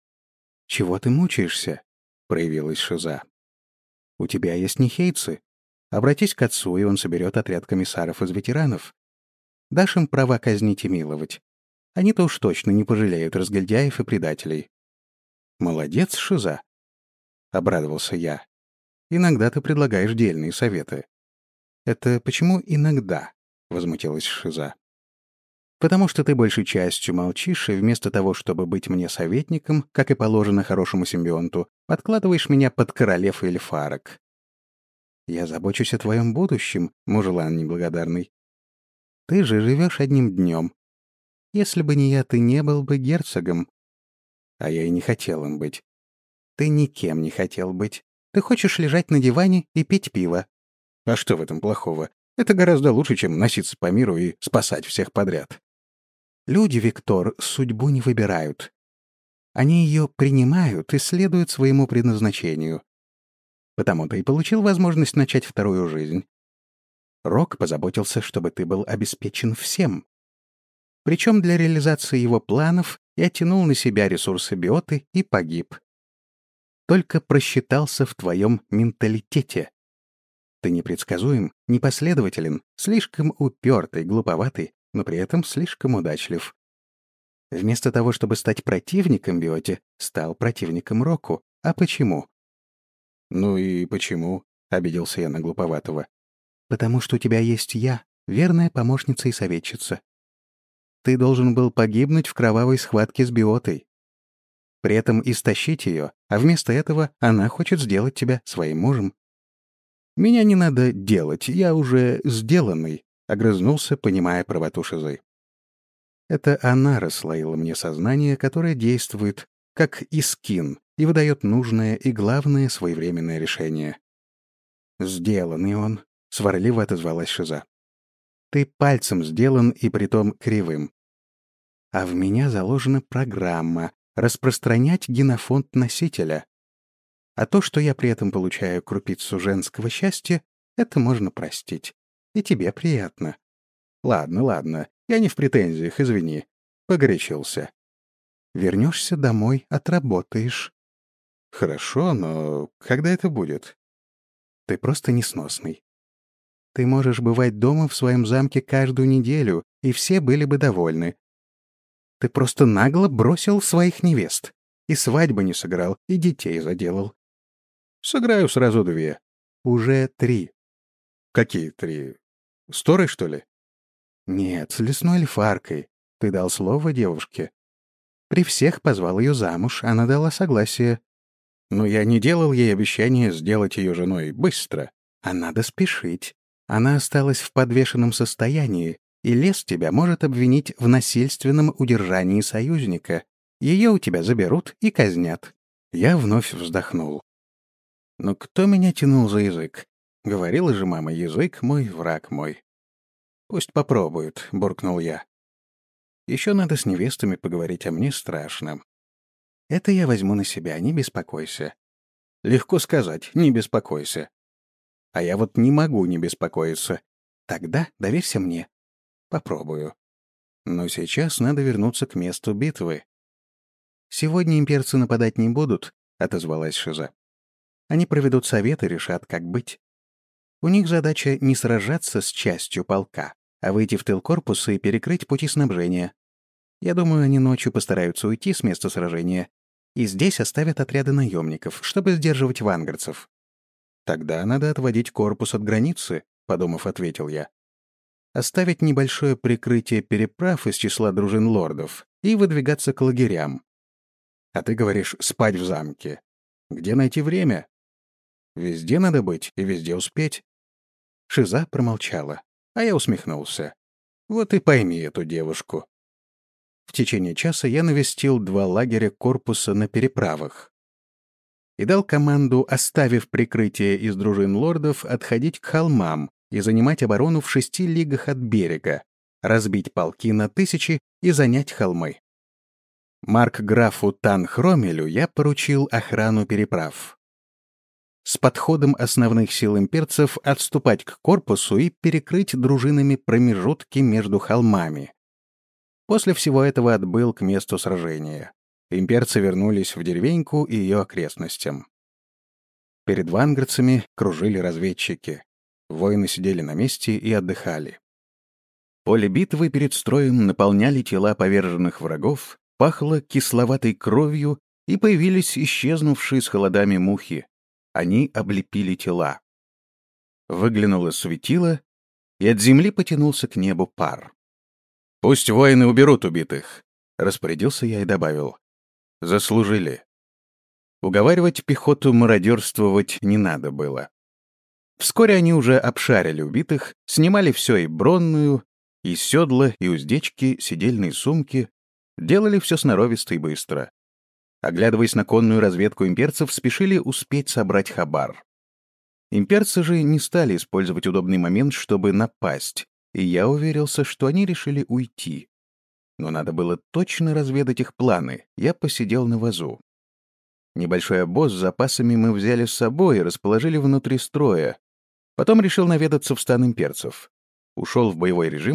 «Чего ты мучаешься?» — проявилась Шиза. «У тебя есть нихейцы. Обратись к отцу, и он соберет отряд комиссаров из ветеранов. Дашь им права казнить и миловать. Они-то уж точно не пожалеют разгильдяев и предателей». «Молодец, Шиза!» — обрадовался я. «Иногда ты предлагаешь дельные советы». «Это почему иногда?» — возмутилась Шиза. «Потому что ты большей частью молчишь, и вместо того, чтобы быть мне советником, как и положено хорошему симбионту, подкладываешь меня под королев или фарок. Я забочусь о твоем будущем, мужелан неблагодарный. Ты же живешь одним днем. Если бы не я, ты не был бы герцогом. А я и не хотел им быть. Ты никем не хотел быть. Ты хочешь лежать на диване и пить пиво. А что в этом плохого? Это гораздо лучше, чем носиться по миру и спасать всех подряд. Люди, Виктор, судьбу не выбирают. Они ее принимают и следуют своему предназначению. Потому ты и получил возможность начать вторую жизнь. Рок позаботился, чтобы ты был обеспечен всем. Причем для реализации его планов я тянул на себя ресурсы биоты и погиб. Только просчитался в твоем менталитете. Ты непредсказуем, непоследователен, слишком упертый, глуповатый, но при этом слишком удачлив. Вместо того, чтобы стать противником биоте, стал противником Року. А почему? «Ну и почему?» — обиделся я на глуповатого. «Потому что у тебя есть я, верная помощница и советчица. Ты должен был погибнуть в кровавой схватке с биотой. При этом истощить ее, а вместо этого она хочет сделать тебя своим мужем». «Меня не надо делать, я уже сделанный», — огрызнулся, понимая правоту Шизы. Это она расслоила мне сознание, которое действует как искин и выдает нужное и, главное, своевременное решение. «Сделанный он», — сварливо отозвалась Шиза. «Ты пальцем сделан и притом кривым. А в меня заложена программа распространять генофонд носителя. А то, что я при этом получаю крупицу женского счастья, это можно простить. И тебе приятно. Ладно, ладно, я не в претензиях, извини. Погорячился. Вернешься домой, отработаешь». «Хорошо, но когда это будет?» «Ты просто несносный. Ты можешь бывать дома в своем замке каждую неделю, и все были бы довольны. Ты просто нагло бросил своих невест. И свадьбы не сыграл, и детей заделал». «Сыграю сразу 2. «Уже 3. «Какие 3? С Торой, что ли?» «Нет, с лесной эльфаркой. Ты дал слово девушке. При всех позвал ее замуж, она дала согласие. Но я не делал ей обещания сделать ее женой быстро. А надо спешить. Она осталась в подвешенном состоянии, и лес тебя может обвинить в насильственном удержании союзника. Ее у тебя заберут и казнят». Я вновь вздохнул. Но кто меня тянул за язык? Говорила же мама, язык мой, враг мой. «Пусть попробуют», — буркнул я. «Еще надо с невестами поговорить, а мне страшно. Это я возьму на себя, не беспокойся». Легко сказать, не беспокойся. А я вот не могу не беспокоиться. Тогда доверься мне. Попробую. Но сейчас надо вернуться к месту битвы. «Сегодня имперцы нападать не будут», — отозвалась Шиза. «Они проведут совет и решат, как быть. У них задача не сражаться с частью полка, а выйти в тыл корпуса и перекрыть пути снабжения. Я думаю, они ночью постараются уйти с места сражения и здесь оставят отряды наемников, чтобы сдерживать вангарцев». «Тогда надо отводить корпус от границы», — подумав, ответил я. «Оставить небольшое прикрытие переправ из числа дружин лордов и выдвигаться к лагерям. А ты говоришь спать в замке. Где найти время? Везде надо быть и везде успеть». Шиза промолчала, а я усмехнулся. Вот и пойми эту девушку. В течение часа я навестил 2 лагеря корпуса на переправах и дал команду, оставив прикрытие из дружин лордов, отходить к холмам и занимать оборону в 6 лигах от берега, разбить полки на 1000 и занять холмы. Маркграфу Танхромелю я поручил охрану переправ. С подходом основных сил имперцев отступать к корпусу и перекрыть дружинами промежутки между холмами. После всего этого отбыл к месту сражения. Имперцы вернулись в деревеньку и ее окрестностям. Перед вангардцами кружили разведчики. Воины сидели на месте и отдыхали. Поле битвы перед строем наполняли тела поверженных врагов, пахло кисловатой кровью, и появились исчезнувшие с холодами мухи. Они облепили тела. Выглянуло светило, и от земли потянулся к небу пар. «Пусть воины уберут убитых», — распорядился я и добавил. «Заслужили». Уговаривать пехоту мародерствовать не надо было. Вскоре они уже обшарили убитых, снимали все и бронную, и седла, и уздечки, седельные сумки, делали все сноровисто и быстро. Оглядываясь на конную разведку имперцев, спешили успеть собрать хабар. Имперцы же не стали использовать удобный момент, чтобы напасть, и я уверился, что они решили уйти. Но надо было точно разведать их планы. Я посидел на вазу. Небольшой обоз с запасами мы взяли с собой и расположили внутри строя. Потом решил наведаться в стан имперцев. Ушел в боевой режим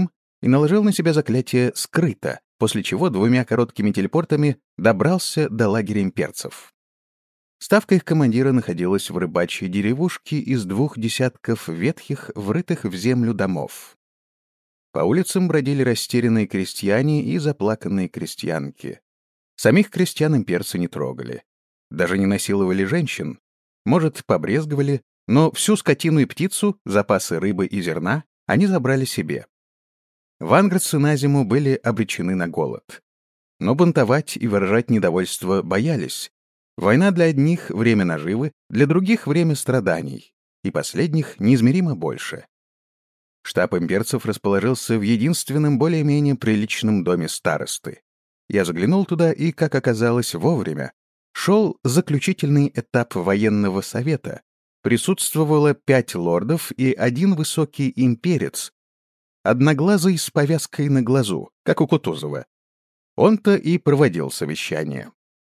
и наложил на себя заклятие «скрыто», после чего 2 короткими телепортами добрался до лагеря имперцев. Ставка их командира находилась в рыбачьей деревушке из 2 десятков ветхих, врытых в землю домов. По улицам бродили растерянные крестьяне и заплаканные крестьянки. Самих крестьян имперцы не трогали. Даже не насиловали женщин. Может, побрезговали, но всю скотину и птицу, запасы рыбы и зерна они забрали себе. Ванградцы на зиму были обречены на голод. Но бунтовать и выражать недовольство боялись. Война для одних — время наживы, для других — время страданий, и последних неизмеримо больше. Штаб имперцев расположился в единственном более-менее приличном доме старосты. Я заглянул туда и, как оказалось, вовремя. Шел заключительный этап военного совета. Присутствовало 5 лордов и 1 высокий имперец, одноглазый с повязкой на глазу, как у Кутузова. Он-то и проводил совещание.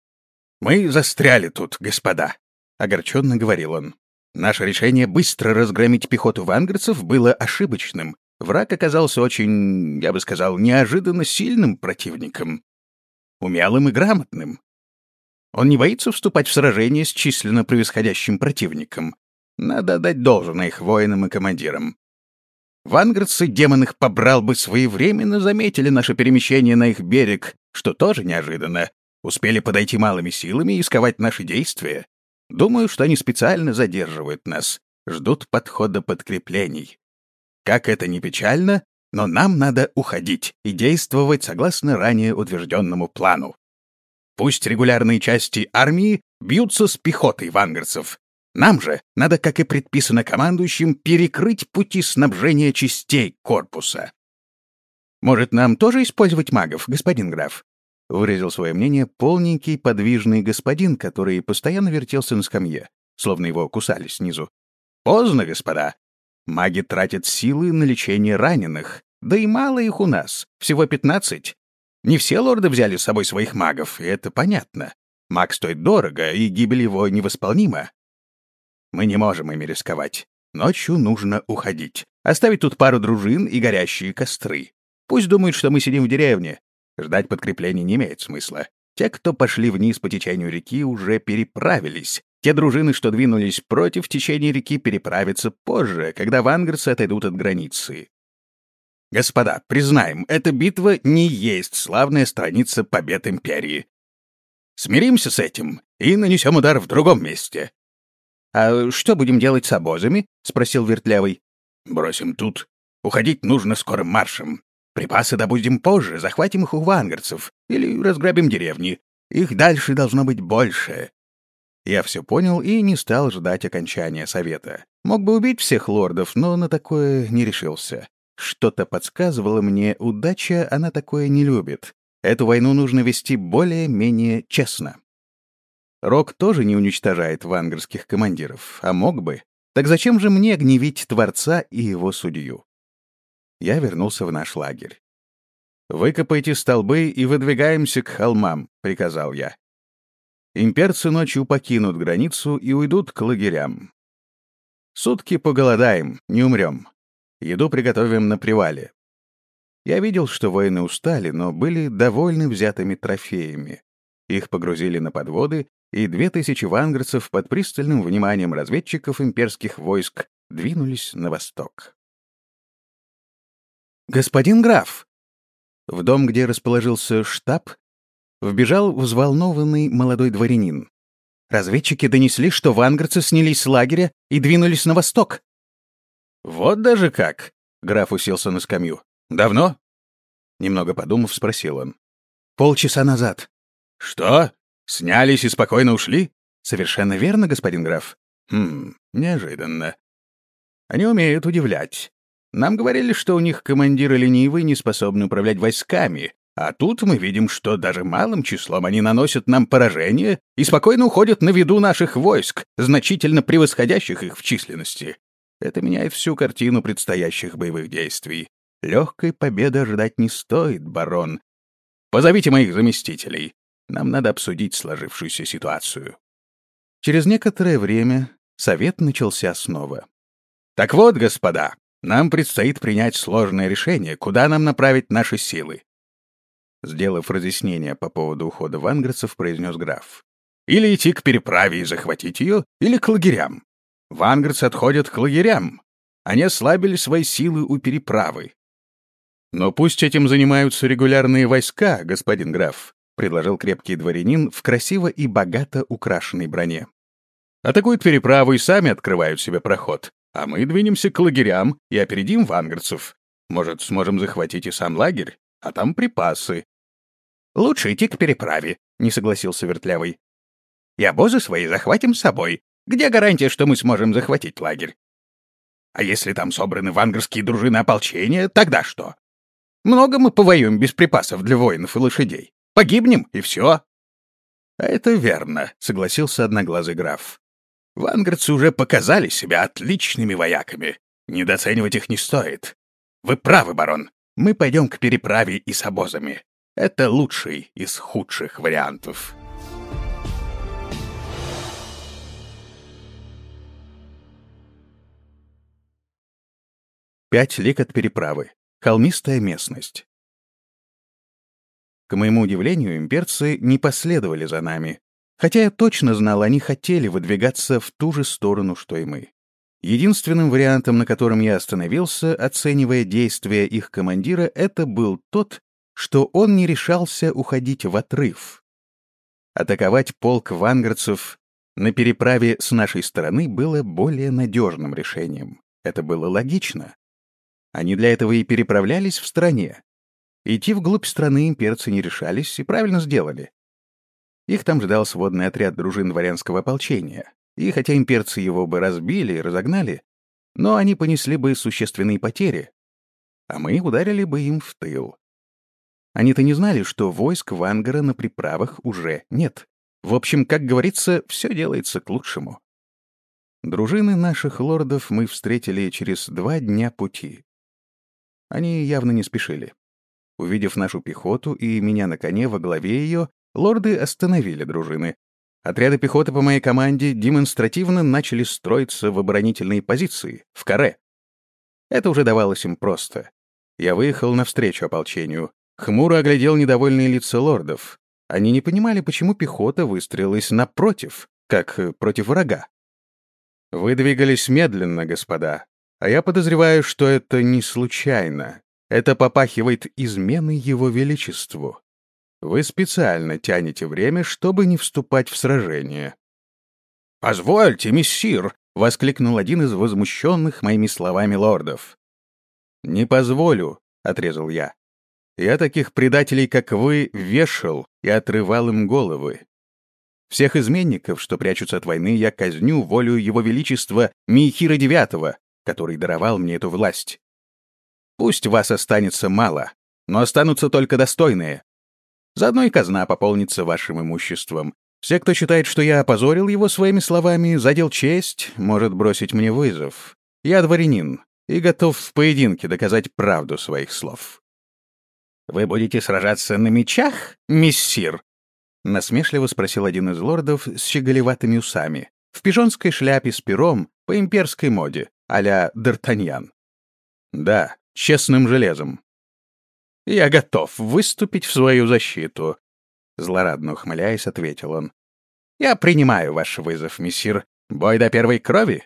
«Мы застряли тут, господа», — огорченно говорил он. «Наше решение быстро разгромить пехоту ванградцев было ошибочным. Враг оказался очень, я бы сказал, неожиданно сильным противником, умелым и грамотным. Он не боится вступать в сражение с численно превосходящим противником. Надо отдать должное их воинам и командирам. Ванградцы, демон их побрал, бы своевременно заметили наше перемещение на их берег, что тоже неожиданно. Успели подойти малыми силами и сковать наши действия. Думаю, что они специально задерживают нас, ждут подхода подкреплений. Как это ни печально, но нам надо уходить и действовать согласно ранее утвержденному плану. Пусть регулярные части армии бьются с пехотой ванградцев. Нам же надо, как и предписано командующим, перекрыть пути снабжения частей корпуса. Может, нам тоже использовать магов, господин граф? Выразил свое мнение полненький, подвижный господин, который постоянно вертелся на скамье, словно его кусали снизу. Поздно, господа. Маги тратят силы на лечение раненых, да и мало их у нас, всего 15. Не все лорды взяли с собой своих магов, и это понятно. Маг стоит дорого, и гибель его невосполнима. Мы не можем ими рисковать. Ночью нужно уходить. Оставить тут пару дружин и горящие костры. Пусть думают, что мы сидим в деревне. Ждать подкреплений не имеет смысла. Те, кто пошли вниз по течению реки, уже переправились. Те дружины, что двинулись против течения реки, переправятся позже, когда ванградцы отойдут от границы. Господа, признаем, эта битва не есть славная страница побед империи. Смиримся с этим и нанесем удар в другом месте. — А что будем делать с обозами? — спросил Вертлявый. — Бросим тут. Уходить нужно скорым маршем. Припасы добудем позже, захватим их у вангардцев или разграбим деревни. Их дальше должно быть больше. Я все понял и не стал ждать окончания совета. Мог бы убить всех лордов, но на такое не решился. Что-то подсказывало мне, удача, она такое не любит. Эту войну нужно вести более-менее честно. Рок тоже не уничтожает вангардских командиров, а мог бы. Так зачем же мне гневить Творца и его судью? Я вернулся в наш лагерь. «Выкопайте столбы и выдвигаемся к холмам», — приказал я. Имперцы ночью покинут границу и уйдут к лагерям. Сутки поголодаем, не умрем. Еду приготовим на привале. Я видел, что воины устали, но были довольны взятыми трофеями. Их погрузили на подводы, и 2000 ванградцев под пристальным вниманием разведчиков имперских войск двинулись на восток. «Господин граф!» В дом, где расположился штаб, вбежал взволнованный молодой дворянин. Разведчики донесли, что ванградцы снялись с лагеря и двинулись на восток. «Вот даже как!» — граф уселся на скамью. «Давно?» Немного подумав, спросил он. «Полчаса назад». «Что? Снялись и спокойно ушли?» «Совершенно верно, господин граф». Неожиданно. Они умеют удивлять. Нам говорили, что у них командиры ленивые, не способны управлять войсками, а тут мы видим, что даже малым числом они наносят нам поражение и спокойно уходят на виду наших войск, значительно превосходящих их в численности. Это меняет всю картину предстоящих боевых действий. Легкой победы ожидать не стоит, барон. Позовите моих заместителей. Нам надо обсудить сложившуюся ситуацию. Через некоторое время совет начался снова. Так вот, господа, Нам предстоит принять сложное решение, куда нам направить наши силы. Сделав разъяснение по поводу ухода вангрцев, произнес граф. Или идти к переправе и захватить ее, или к лагерям. Вангрцы отходят к лагерям. Они ослабили свои силы у переправы. Но пусть этим занимаются регулярные войска, господин граф, предложил крепкий дворянин в красиво и богато украшенной броне. Атакуют переправу и сами открывают себе проход, а мы двинемся к лагерям и опередим вангрцев. Может, сможем захватить и сам лагерь, а там припасы. Лучше идти к переправе, не согласился Вертлявый. И обозы свои захватим с собой. Где гарантия, что мы сможем захватить лагерь? А если там собраны вангрские дружины ополчения, тогда что? Много мы повоюем без припасов для воинов и лошадей. Погибнем, и все. — Это верно, — согласился одноглазый граф. Вангрцы уже показали себя отличными вояками. Недооценивать их не стоит. Вы правы, барон. Мы пойдем к переправе и с обозами. Это лучший из худших вариантов. Пять лиг от переправы. Холмистая местность. К моему удивлению, имперцы не последовали за нами. Хотя я точно знал, они хотели выдвигаться в ту же сторону, что и мы. Единственным вариантом, на котором я остановился, оценивая действия их командира, это был тот, что он не решался уходить в отрыв. Атаковать полк вангрцев на переправе с нашей стороны было более надежным решением. Это было логично. Они для этого и переправлялись в стране. Идти вглубь страны имперцы не решались и правильно сделали. Их там ждал сводный отряд дружин дворянского ополчения, и хотя имперцы его бы разбили и разогнали, но они понесли бы существенные потери, а мы ударили бы им в тыл. Они-то не знали, что войск Вангара на приправах уже нет. В общем, как говорится, все делается к лучшему. Дружины наших лордов мы встретили через 2 дня пути. Они явно не спешили. Увидев нашу пехоту и меня на коне во главе ее, лорды остановили дружины. Отряды пехоты по моей команде демонстративно начали строиться в оборонительные позиции, в каре. Это уже давалось им просто. Я выехал навстречу ополчению, хмуро оглядел недовольные лица лордов. Они не понимали, почему пехота выстроилась напротив, как против врага. Вы двигались медленно, господа, а я подозреваю, что это не случайно. Это попахивает изменой его величеству. Вы специально тянете время, чтобы не вступать в сражение. — Позвольте, мессир! — воскликнул один из возмущенных моими словами лордов. — Не позволю, — отрезал я. Я таких предателей, как вы, вешал и отрывал им головы. Всех изменников, что прячутся от войны, я казню волею его величества Михира IX, который даровал мне эту власть. Пусть вас останется мало, но останутся только достойные. Заодно и казна пополнится вашим имуществом. Все, кто считает, что я опозорил его своими словами, задел честь, может бросить мне вызов. Я дворянин и готов в поединке доказать правду своих слов. «Вы будете сражаться на мечах, мессир?» — насмешливо спросил один из лордов с щеголеватыми усами, в пижонской шляпе с пером по имперской моде, а-ля Д'Артаньян. «Да, честным железом». «Я готов выступить в свою защиту», — злорадно ухмыляясь, ответил он. «Я принимаю ваш вызов, мессир. Бой до первой крови?»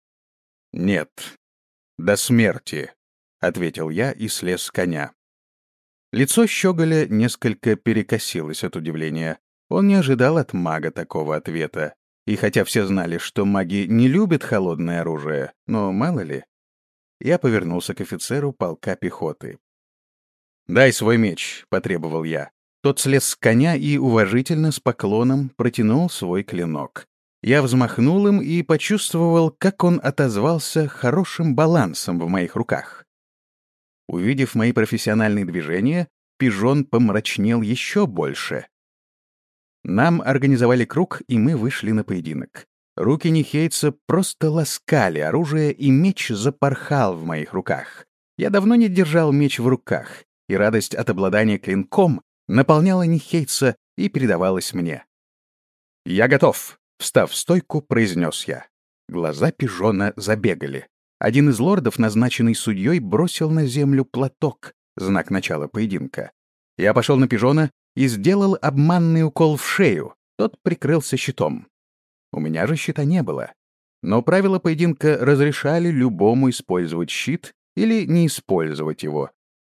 «Нет, до смерти», — ответил я и слез с коня. Лицо щеголя несколько перекосилось от удивления. Он не ожидал от мага такого ответа. И хотя все знали, что маги не любят холодное оружие, но мало ли... Я повернулся к офицеру полка пехоты. «Дай свой меч», — потребовал я. Тот слез с коня и уважительно с поклоном протянул свой клинок. Я взмахнул им и почувствовал, как он отозвался хорошим балансом в моих руках. Увидев мои профессиональные движения, пижон помрачнел еще больше. Нам организовали круг, и мы вышли на поединок. Руки нихейца просто ласкали оружие, и меч запорхал в моих руках. Я давно не держал меч в руках, и радость от обладания клинком наполняла нихейца и передавалась мне. «Я готов», — встав в стойку, произнес я. Глаза пижона забегали. Один из лордов, назначенный судьей, бросил на землю платок, знак начала поединка. Я пошел на пижона и сделал обманный укол в шею. Тот прикрылся щитом. У меня же щита не было. Но правила поединка разрешали любому использовать щит или не использовать его.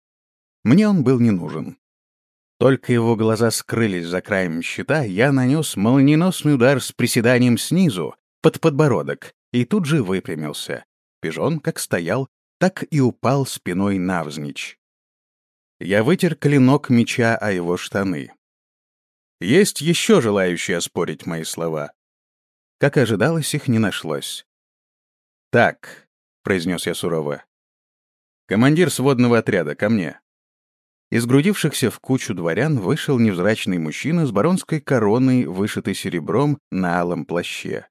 Мне он был не нужен. Только его глаза скрылись за краем щита, я нанес молниеносный удар с приседанием снизу, под подбородок, и тут же выпрямился. Пижон как стоял, так и упал спиной навзничь. Я вытер клинок меча о его штаны. Есть еще желающие оспорить мои слова. Как ожидалось, их не нашлось. «Так», — произнес я сурово, — «командир сводного отряда, ко мне». Из сгрудившихся в кучу дворян вышел невзрачный мужчина с баронской короной, вышитой серебром на алом плаще.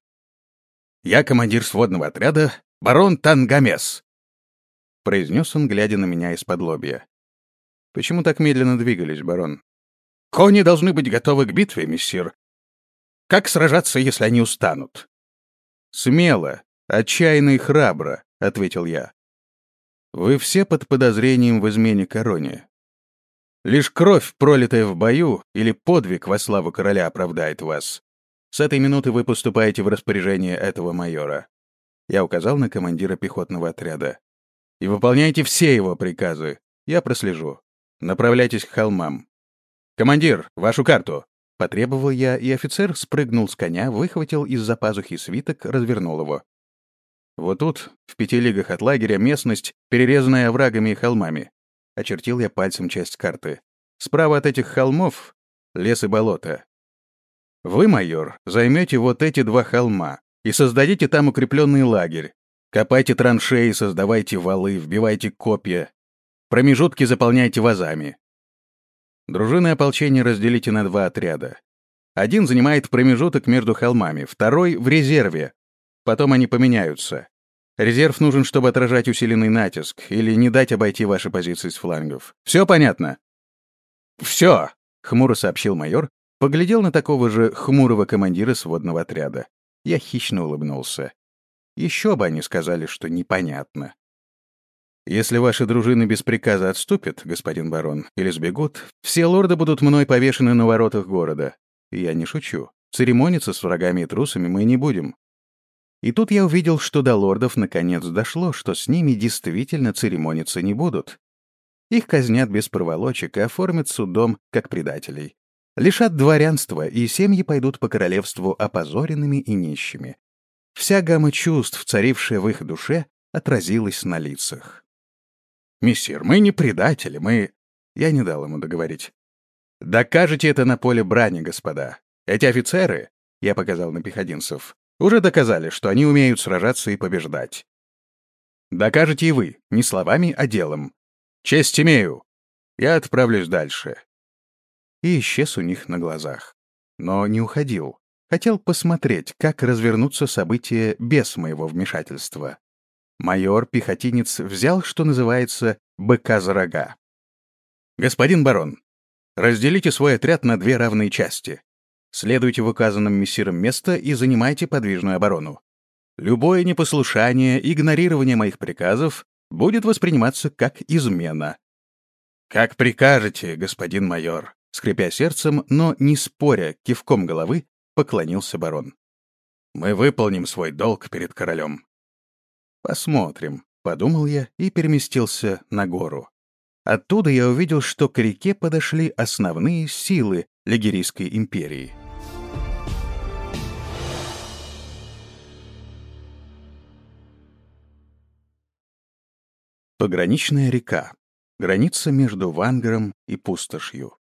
«Я командир сводного отряда, барон Тангамес», — произнес он, глядя на меня из-под лобья. «Почему так медленно двигались, барон?» «Кони должны быть готовы к битве, мессир. Как сражаться, если они устанут?» «Смело, отчаянно и храбро», — ответил я. «Вы все под подозрением в измене короне. Лишь кровь, пролитая в бою, или подвиг во славу короля оправдает вас. С этой минуты вы поступаете в распоряжение этого майора». Я указал на командира пехотного отряда. «И выполняйте все его приказы. Я прослежу. Направляйтесь к холмам». «Командир, вашу карту!» — потребовал я, и офицер спрыгнул с коня, выхватил из-за пазухи свиток, развернул его. «Вот тут, в 5 лигах от лагеря, местность, перерезанная оврагами и холмами». Очертил я пальцем часть карты. «Справа от этих холмов — лес и болото. Вы, майор, займете вот эти 2 холма и создадите там укрепленный лагерь. Копайте траншеи, создавайте валы, вбивайте копья. Промежутки заполняйте вазами. Дружины ополчения разделите на 2 отряда. Один занимает промежуток между холмами, второй — в резерве. Потом они поменяются. Резерв нужен, чтобы отражать усиленный натиск или не дать обойти ваши позиции с флангов. Все понятно?» «Все», — хмуро сообщил майор, поглядел на такого же хмурого командира сводного отряда. Я хищно улыбнулся. Еще бы они сказали, что непонятно. «Если ваши дружины без приказа отступят, господин барон, или сбегут, все лорды будут мной повешены на воротах города. И я не шучу. Церемониться с врагами и трусами мы не будем». И тут я увидел, что до лордов наконец дошло, что с ними действительно церемониться не будут. Их казнят без проволочек и оформят судом как предателей. Лишат дворянства, и семьи пойдут по королевству опозоренными и нищими. Вся гамма чувств, царившая в их душе, отразилась на лицах. «Мессир, мы не предатели, мы...» Я не дал ему договорить. «Докажете это на поле брани, господа. Эти офицеры, — я показал на пехотинцев, — уже доказали, что они умеют сражаться и побеждать. Докажете и вы, не словами, а делом. Честь имею. Я отправлюсь дальше». И исчез у них на глазах. Но не уходил. Хотел посмотреть, как развернутся события без моего вмешательства. Майор-пехотинец взял, что называется, быка за рога. «Господин барон, разделите свой отряд на 2 равные части. Следуйте в указанном мессиром место и занимайте подвижную оборону. Любое непослушание, игнорирование моих приказов будет восприниматься как измена». «Как прикажете, господин майор», — скрипя сердцем, но не споря кивком головы, поклонился барон. «Мы выполним свой долг перед королем». «Посмотрим», — подумал я и переместился на гору. Оттуда я увидел, что к реке подошли основные силы Лигерийской империи. Пограничная река. Граница между Вангаром и пустошью.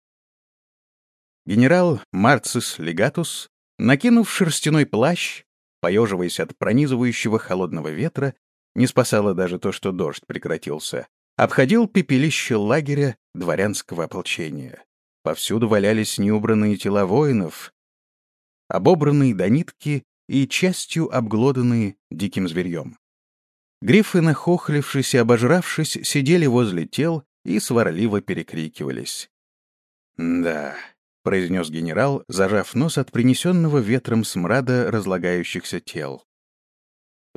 Генерал Марцис Легатус, накинув шерстяной плащ, поеживаясь от пронизывающего холодного ветра, не спасало даже то, что дождь прекратился, обходил пепелище лагеря дворянского ополчения. Повсюду валялись неубранные тела воинов, обобранные до нитки и частью обглоданные диким зверьем. Грифы, нахохлившись и обожравшись, сидели возле тел и сварливо перекрикивались. «Да», — произнес генерал, зажав нос от принесенного ветром смрада разлагающихся тел.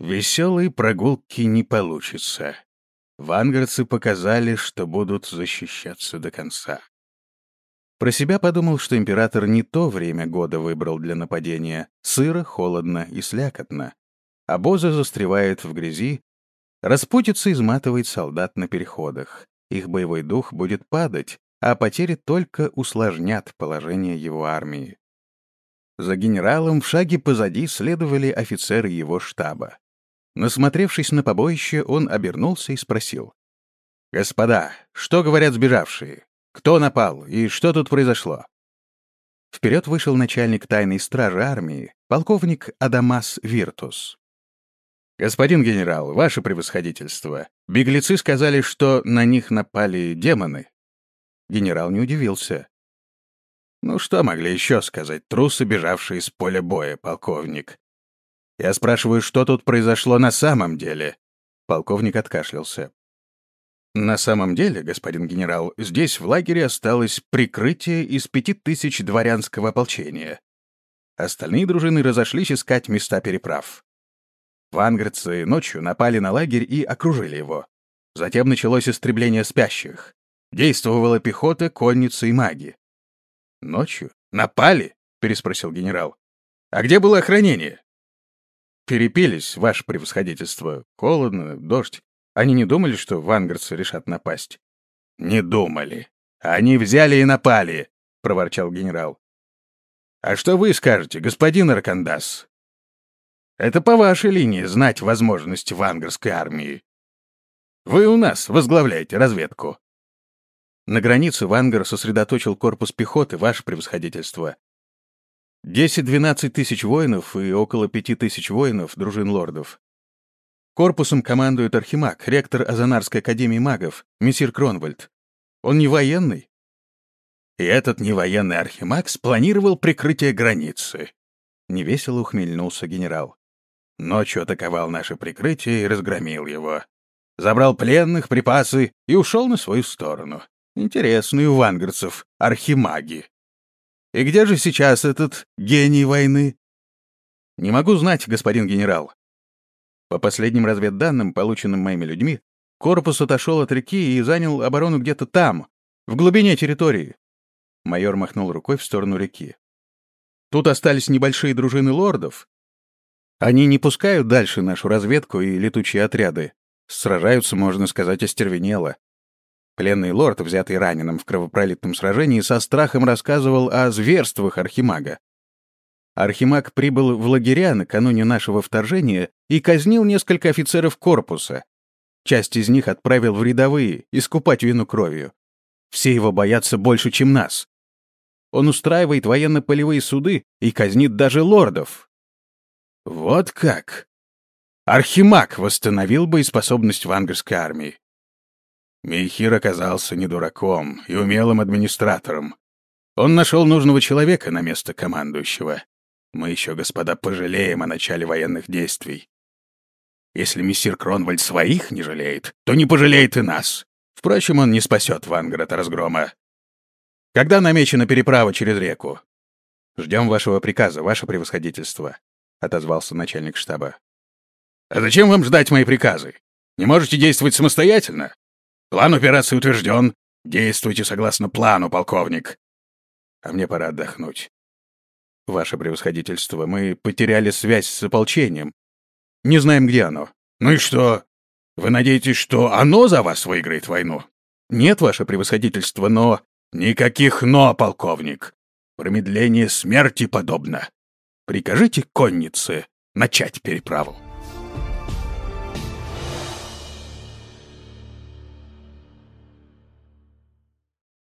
Веселые прогулки не получится. Вангардцы показали, что будут защищаться до конца. Про себя подумал, что император не то время года выбрал для нападения. Сыро, холодно и слякотно. Обозы застревают в грязи, распутица изматывает солдат на переходах. Их боевой дух будет падать, а потери только усложнят положение его армии. За генералом в шаге позади следовали офицеры его штаба. Насмотревшись на побоище, он обернулся и спросил: «Господа, что говорят сбежавшие? Кто напал и что тут произошло?» Вперед вышел начальник тайной стражи армии, полковник Адамас Виртус. «Господин генерал, ваше превосходительство, беглецы сказали, что на них напали демоны». Генерал не удивился. «Ну что могли еще сказать трусы, бежавшие с поля боя, полковник? Я спрашиваю, что тут произошло на самом деле?» Полковник откашлялся. «На самом деле, господин генерал, здесь в лагере осталось прикрытие из 5000 дворянского ополчения. Остальные дружины разошлись искать места переправ. Вангардцы ночью напали на лагерь и окружили его. Затем началось истребление спящих. Действовала пехота, конница и маги». «Ночью? Напали?» — переспросил генерал. «А где было охранение?» «Перепились, ваше превосходительство. Холодно, дождь. Они не думали, что вангардцы решат напасть?» «Не думали. Они взяли и напали», — проворчал генерал. «А что вы скажете, господин Аркандас? Это по вашей линии знать возможности вангардской армии. Вы у нас возглавляете разведку». «На границе Вангар сосредоточил корпус пехоты, ваше превосходительство. 10-12 тысяч воинов и около 5000 воинов дружин лордов. Корпусом командует архимаг, ректор Азанарской академии магов, мессир Кронвальд. Он не военный?» «И этот невоенный архимаг спланировал прикрытие границы», — невесело ухмыльнулся генерал. «Ночью атаковал наше прикрытие и разгромил его. Забрал пленных, припасы и ушел на свою сторону. Интересные у вангардцев архимаги. И где же сейчас этот гений войны?» «Не могу знать, господин генерал. По последним разведданным, полученным моими людьми, корпус отошел от реки и занял оборону где-то там, в глубине территории». Майор махнул рукой в сторону реки. «Тут остались небольшие дружины лордов. Они не пускают дальше нашу разведку и летучие отряды. Сражаются, можно сказать, остервенело. Пленный лорд, взятый раненым в кровопролитном сражении, со страхом рассказывал о зверствах архимага. Архимаг прибыл в лагеря накануне нашего вторжения и казнил несколько офицеров корпуса. Часть из них отправил в рядовые, искупать вину кровью. Все его боятся больше, чем нас. Он устраивает военно-полевые суды и казнит даже лордов». «Вот как! Архимаг восстановил боеспособность вангардской армии. Мейхир оказался не дураком и умелым администратором. Он нашел нужного человека на место командующего. Мы еще, господа, пожалеем о начале военных действий. Если мессир Кронвальд своих не жалеет, то не пожалеет и нас. Впрочем, он не спасет Вангард от разгрома. Когда намечена переправа через реку?» «Ждем вашего приказа, ваше превосходительство», — отозвался начальник штаба. «А зачем вам ждать мои приказы? Не можете действовать самостоятельно? План операции утвержден. Действуйте согласно плану, полковник. А мне пора отдохнуть. Ваше превосходительство, мы потеряли связь с ополчением. Не знаем, где оно». «Ну и что? Вы надеетесь, что оно за вас выиграет войну?» «Нет, ваше превосходительство, но...» «Никаких «но», полковник. Промедление смерти подобно. Прикажите коннице начать переправу».